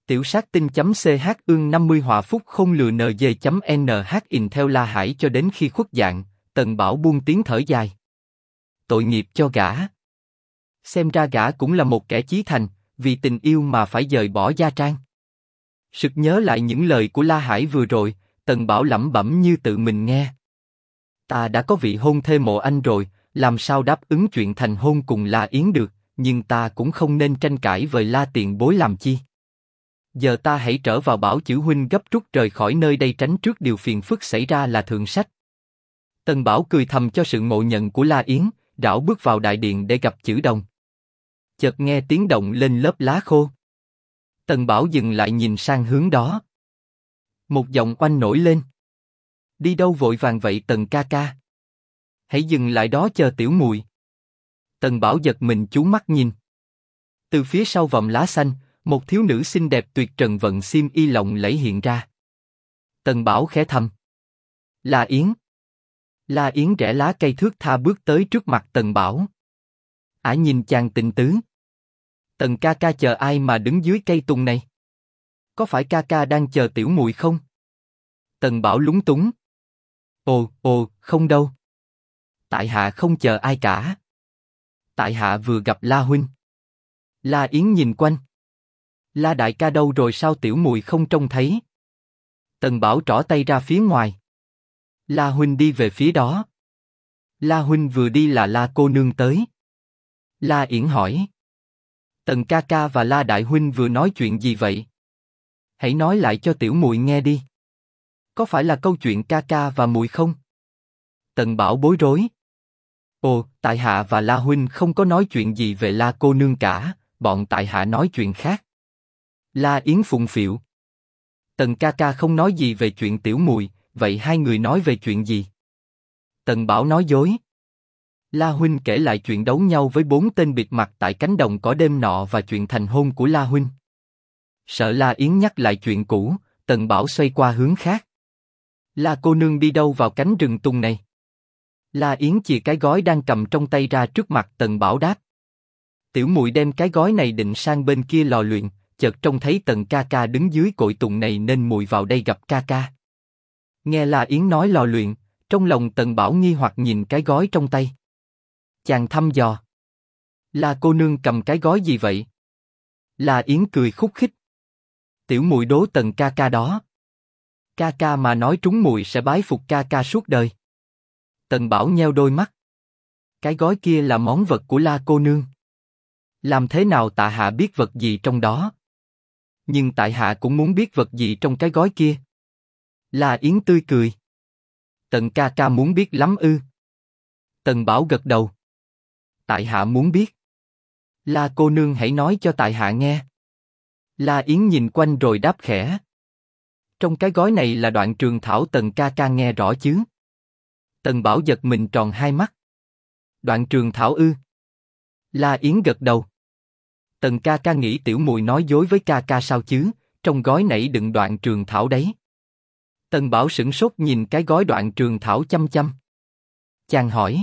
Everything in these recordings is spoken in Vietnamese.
Tiểu sát tinh.ch ương 50 họa phúc không lừa NG.nh in theo La Hải cho đến khi khuất dạng, Tần Bảo buông tiếng thở dài. Tội nghiệp cho gã. Xem ra gã cũng là một kẻ chí thành, vì tình yêu mà phải dời bỏ gia trang. Sực nhớ lại những lời của La Hải vừa rồi, Tần Bảo lẩm bẩm như tự mình nghe. Ta đã có vị hôn thê Mộ Anh rồi, làm sao đáp ứng chuyện thành hôn cùng La Yến được, nhưng ta cũng không nên tranh cãi với La tiền bối làm chi. Giờ ta hãy trở vào bảo chữ huynh gấp rút rời khỏi nơi đây tránh trước điều phiền phức xảy ra là thượng sách. Tần Bảo cười thầm cho sự ngộ nhận của La Yến, rảo bước vào đại điện để gặp chữ đồng. Chợt nghe tiếng động lên lớp lá khô. Tần Bảo dừng lại nhìn sang hướng đó. Một giọng oanh nổi lên. Đi đâu vội vàng vậy Tần ca ca? Hãy dừng lại đó chờ tiểu muội. Tần Bảo giật mình chú mắt nhìn. Từ phía sau vòm lá xanh, một thiếu nữ xinh đẹp tuyệt trần vận xiêm y lộng lẫy hiện ra. Tần Bảo khẽ thầm. La Yến. La Yến rẽ lá cây thước tha bước tới trước mặt Tần Bảo. Ả nhìn chàng tình tứ. Tần ca ca chờ ai mà đứng dưới cây tùng này? Có phải ca ca đang chờ tiểu muội không? Tần Bảo lúng túng. Ồ, không đâu. Tại hạ không chờ ai cả. Tại hạ vừa gặp La huynh. La Yến nhìn quanh. La đại ca đâu rồi sao tiểu muội không trông thấy? Tần Bảo trỏ tay ra phía ngoài. La huynh đi về phía đó. La huynh vừa đi là La cô nương tới. La Yến hỏi. Tần ca ca và La đại huynh vừa nói chuyện gì vậy? Hãy nói lại cho tiểu muội nghe đi. Có phải là câu chuyện ca ca và muội không? Tần Bảo bối rối. Ồ, tại hạ và La huynh không có nói chuyện gì về La cô nương cả, bọn tại hạ nói chuyện khác. La Yến phụng phịu. Tần ca ca không nói gì về chuyện tiểu muội, vậy hai người nói về chuyện gì? Tần Bảo nói dối. La huynh kể lại chuyện đấu nhau với 4 tên bịt mặt tại cánh đồng cỏ đêm nọ và chuyện thành hôn của La huynh. Sợ La Yến nhắc lại chuyện cũ, Tần Bảo xoay qua hướng khác. La cô nương đi đâu vào cánh rừng tùng này? La Yến chìa cái gói đang cầm trong tay ra trước mặt Tần Bảo đáp. Tiểu muội đem cái gói này định sang bên kia lò luyện, chợt trông thấy Tần ca ca đứng dưới cội tùng này nên muội vào đây gặp ca ca. Nghe La Yến nói lò luyện, trong lòng Tần Bảo nghi hoặc nhìn cái gói trong tay. Chàng thăm dò. La cô nương cầm cái gói gì vậy? La Yến cười khúc khích. Tiểu muội đố Tần ca ca đó. Ca ca mà nói trúng muội sẽ bái phục ca ca suốt đời. Tần Bảo nheo đôi mắt. Cái gói kia là món vật của La cô nương. Làm thế nào tại hạ biết vật gì trong đó? Nhưng tại hạ cũng muốn biết vật gì trong cái gói kia. La Yến tươi cười. Tần ca ca muốn biết lắm ư? Tần Bảo gật đầu. Tại hạ muốn biết. La cô nương hãy nói cho tại hạ nghe. La Yến nhìn quanh rồi đáp khẽ. Trong cái gói này là đoạn trường thảo Tần ca ca nghe rõ chứ? Tần Bảo giật mình tròn hai mắt. Đoạn trường thảo ư? La Yến gật đầu. Tần ca ca nghĩ tiểu muội nói dối với ca ca sao chứ? Trong gói nãy đựng đoạn trường thảo đấy. Tần Bảo sửng sốt nhìn cái gói đoạn trường thảo chăm chăm. Chàng hỏi.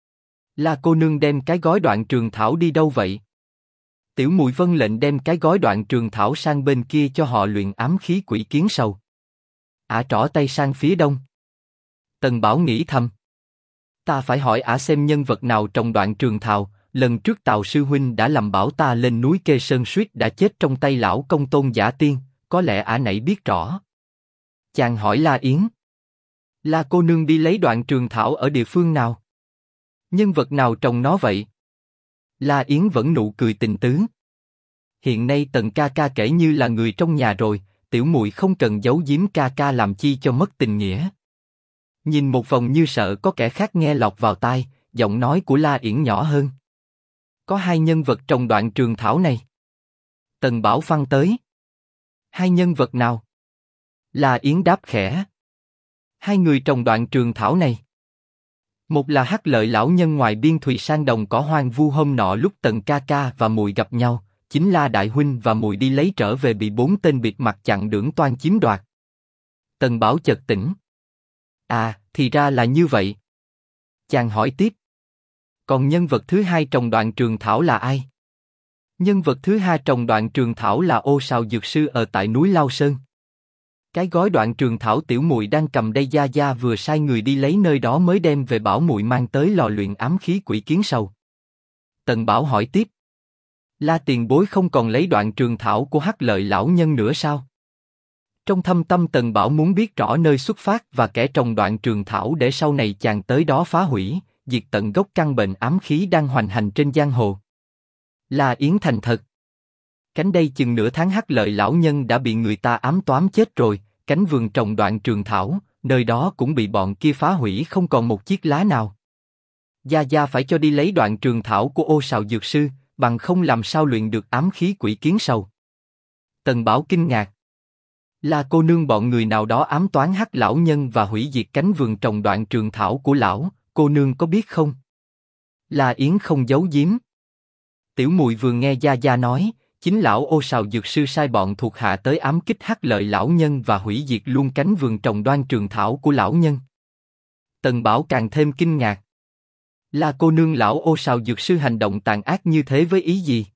La cô nương đem cái gói đoạn trường thảo đi đâu vậy? Tiểu muội vâng lệnh đem cái gói đoạn trường thảo sang bên kia cho họ luyện ám khí quỷ kiến sầu. Ả trỏ tay sang phía đông. Tần Bảo nghĩ thầm. Ta phải hỏi ả xem nhân vật nào trong đoạn trường thảo. Lần trước Tào sư huynh đã làm bảo ta lên núi Kê Sơn suýt đã chết trong tay lão công tôn giả tiên, có lẽ ả nãy biết rõ. Chàng hỏi La Yến. La cô nương đi lấy đoạn trường thảo ở địa phương nào? Nhân vật nào trồng nó vậy? La Yến vẫn nụ cười tình tứ. Hiện nay Tần ca ca kể như là người trong nhà rồi, tiểu muội không cần giấu giếm ca ca làm chi cho mất tình nghĩa. Nhìn một vòng như sợ có kẻ khác nghe lọt vào tai, giọng nói của La Yến nhỏ hơn. Có hai nhân vật trong đoạn trường thảo này. Tần Bảo phăng tới. Hai nhân vật nào? La Yến đáp khẽ. Hai người trong đoạn trường thảo này. Một là Hắc Lợi lão nhân ngoài biên thùy sang đồng cỏ hoang vu hôm nọ lúc Tần ca ca và muội gặp nhau, chính La đại huynh và muội đi lấy trở về bị 4 tên bịt mặt chặn đường toan chiếm đoạt. Tần Bảo chợt tỉnh. À, thì ra là như vậy. Chàng hỏi tiếp. Còn nhân vật thứ hai trong đoạn trường thảo là ai? Nhân vật thứ hai trồng đoạn trường thảo là Ô Sào dược sư ở tại núi Lao Sơn. Cái gói đoạn trường thảo tiểu muội đang cầm đây gia gia vừa sai người đi lấy nơi đó mới đem về bảo muội mang tới lò luyện ám khí quỷ kiến sầu. Tần Bảo hỏi tiếp. La tiền bối không còn lấy đoạn trường thảo của Hắc Lợi lão nhân nữa sao? Trong thâm tâm Tần Bảo muốn biết rõ nơi xuất phát và kẻ trồng đoạn trường thảo để sau này chàng tới đó phá hủy, diệt tận gốc căn bệnh ám khí đang hoành hành trên giang hồ. La Yến thành thật. Cánh đây chừng nửa tháng Hắc Lợi lão nhân đã bị người ta ám toán chết rồi, cánh vườn trồng đoạn trường thảo, nơi đó cũng bị bọn kia phá hủy không còn một chiếc lá nào. Gia Gia phải cho đi lấy đoạn trường thảo của Ô Sào dược sư, bằng không làm sao luyện được ám khí quỷ kiến sầu. Tần Bảo kinh ngạc. Là cô nương bọn người nào đó ám toán Hắc lão nhân và hủy diệt cánh vườn trồng đoạn trường thảo của lão, cô nương có biết không? La Yến không giấu giếm. Tiểu muội vừa nghe Gia Gia nói, chính lão Ô Sào dược sư sai bọn thuộc hạ tới ám kích Hắc Lợi lão nhân và hủy diệt luôn cánh vườn trồng đoan trường thảo của lão nhân. Tần Bảo càng thêm kinh ngạc. Là cô nương lão Ô Sào dược sư hành động tàn ác như thế với ý gì?